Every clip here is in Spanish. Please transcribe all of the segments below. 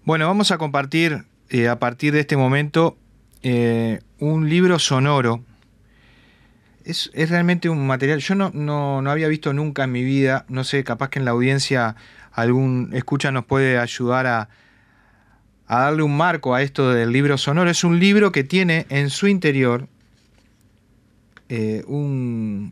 Bueno, vamos a compartir a partir de este momento un libro sonoro. Es realmente un material, yo no había visto nunca en mi vida, no sé, capaz que en la audiencia algún escucha nos puede ayudar a darle un marco a esto del libro sonoro. Es un libro que tiene en su interior un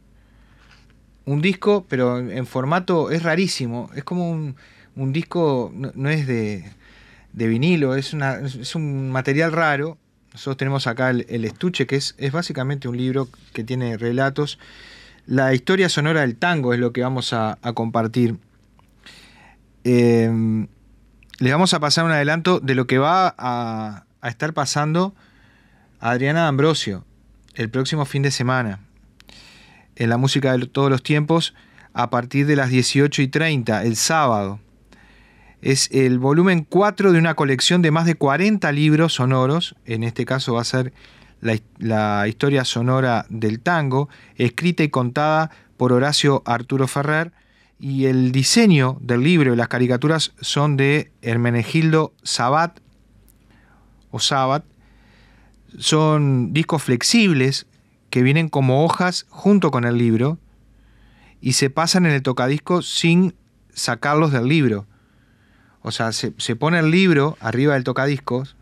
disco, pero en formato, es rarísimo, es como un disco, no es de vinilo, es un material raro. Nosotros tenemos acá el estuche, que es básicamente un libro que tiene relatos. La historia sonora del tango es lo que vamos a compartir. Les vamos a pasar un adelanto de lo que va a estar pasando a Adriana D'Ambrosio el próximo fin de semana en la música de todos los tiempos, a partir de las 18:30, el sábado. Es el volumen 4 de una colección de más de 40 libros sonoros. En este caso va a ser la historia sonora del tango, escrita y contada por Horacio Arturo Ferrer. Y el diseño del libro y las caricaturas son de Hermenegildo Sabat, o Sabat. Son discos flexibles que vienen como hojas junto con el libro y se pasan en el tocadiscos sin sacarlos del libro. O sea, se pone el libro arriba del tocadiscos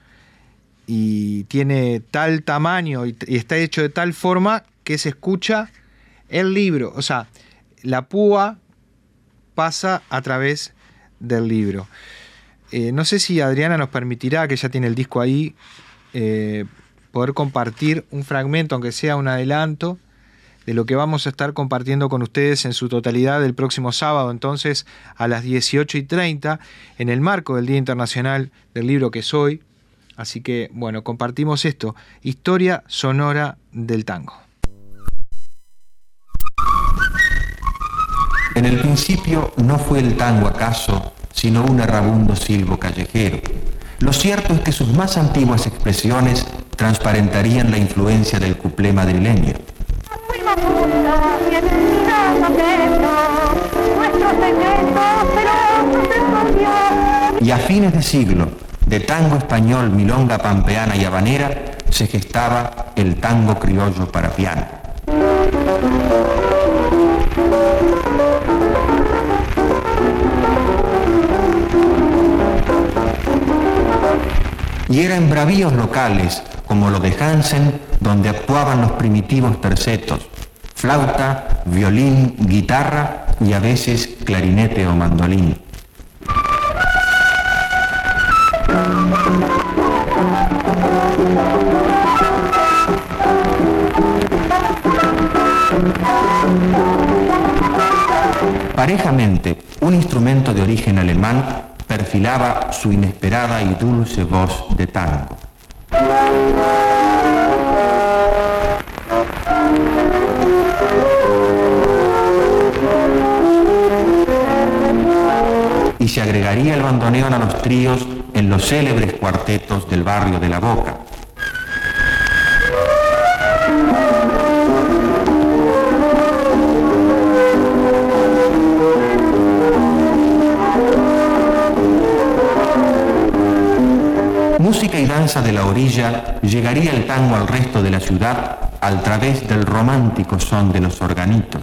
y tiene tal tamaño y está hecho de tal forma que se escucha el libro. O sea, la púa pasa a través del libro. No sé si Adriana nos permitirá, que ya tiene el disco ahí, poder compartir un fragmento, aunque sea un adelanto, de lo que vamos a estar compartiendo con ustedes en su totalidad el próximo sábado, entonces a las 18:30, en el marco del Día Internacional del Libro, que es hoy. Así que, bueno, compartimos esto, historia sonora del tango. En el principio no fue el tango acaso, sino un errabundo silbo callejero. Lo cierto es que sus más antiguas expresiones transparentarían la influencia del cuplé madrileño. Y a fines de siglo, de tango español, milonga pampeana y habanera, se gestaba el tango criollo para piano. Y era en bravíos locales, como lo de Hansen, donde actuaban los primitivos tercetos, flauta, violín, guitarra y a veces clarinete o mandolín. Parejamente, un instrumento de origen alemán perfilaba su inesperada y dulce voz de tango. Y se agregaría el bandoneón a los tríos en los célebres cuartetos del barrio de La Boca. Música y danza de la orilla, llegaría el tango al resto de la ciudad a través del romántico son de los organitos.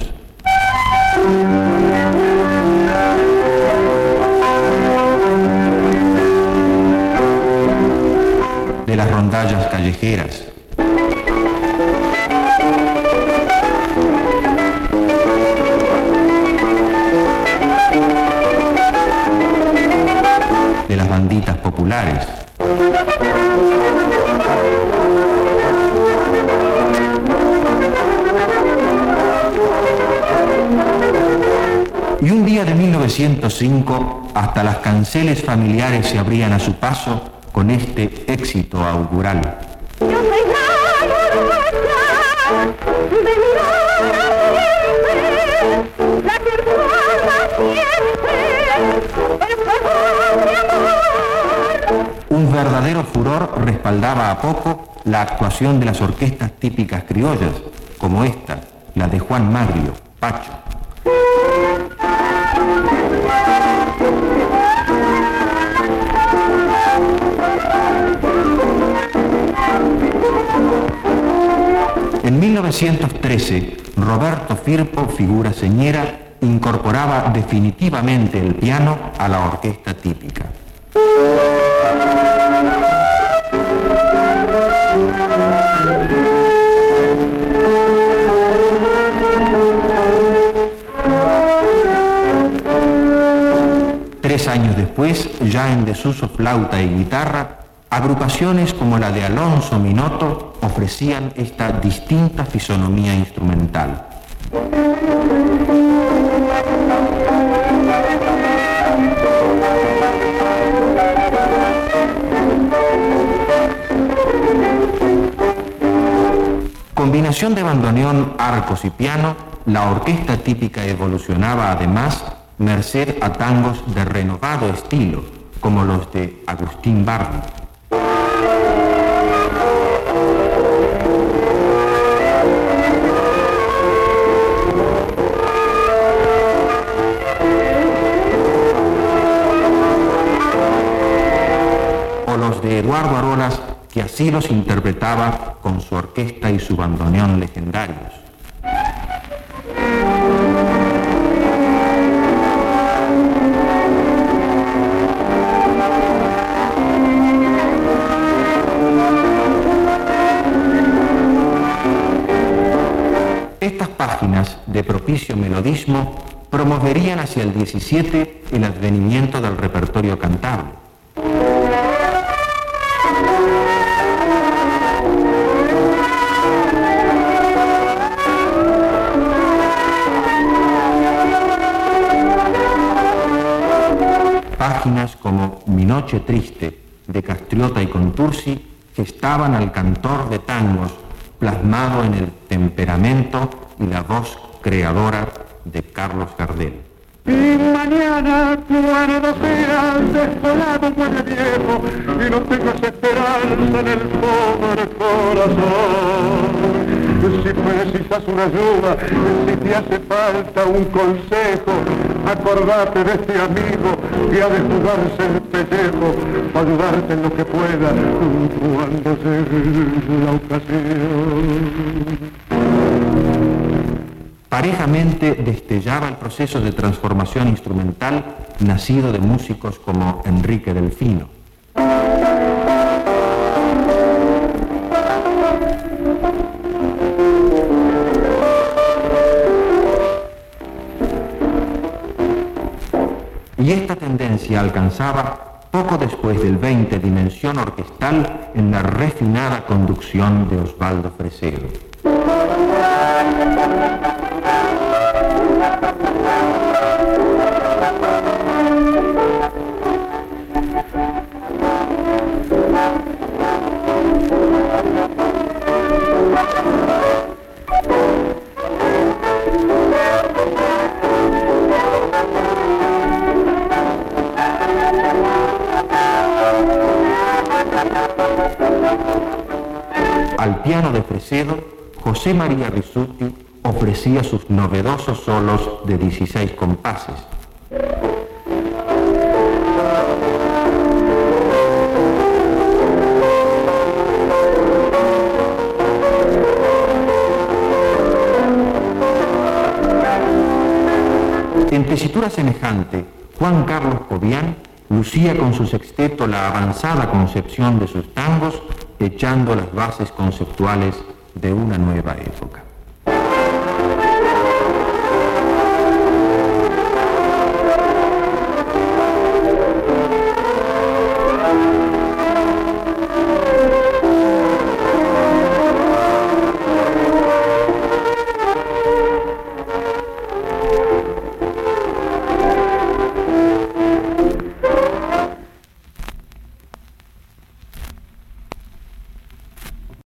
De las rondallas callejeras. De las banditas populares. Y un día de 1905, hasta las canceles familiares se abrían a su paso con este éxito augural. Yo soy la uruguaya, de mirada siempre, la que forma siempre, el fuego de amor. Un verdadero furor respaldaba a poco la actuación de las orquestas típicas criollas, como esta, la de Juan Magrio, Pacho. 1913, Roberto Firpo, figura señera, incorporaba definitivamente el piano a la orquesta típica. Tres años después, ya en desuso flauta y guitarra, agrupaciones como la de Alonso Minotto ofrecían esta distinta fisonomía instrumental. Combinación de bandoneón, arcos y piano, la orquesta típica evolucionaba además merced a tangos de renovado estilo, como los de Agustín Bardi. O los de Eduardo Arolas, que así los interpretaba con su orquesta y su bandoneón legendarios. Estas páginas de propicio melodismo promoverían hacia el 17 el advenimiento del repertorio cantable. Páginas como Mi noche triste, de Castriota y Contursi, gestaban al cantor de tangos, plasmado en el temperamento y la voz creadora de Carlos Gardel. Y mañana cuando seas desolado muere viejo y no tengas esperanza en el pobre corazón. Si precisas una ayuda, si te hace falta un consejo, acordate de este amigo que ha de jugarse el pellejo para ayudarte en lo que pueda cuando llegue la ocasión. Parejamente destellaba el proceso de transformación instrumental nacido de músicos como Enrique Delfino. Y esta tendencia alcanzaba poco después del 20 dimensión orquestal en la refinada conducción de Osvaldo Fresedo. Al piano de Fresedo, José María Rizzuti ofrecía sus novedosos solos de 16 compases. En tesitura semejante, Juan Carlos Cobian lucía con su sexteto la avanzada concepción de sus tangos, echando las bases conceptuales de una nueva época.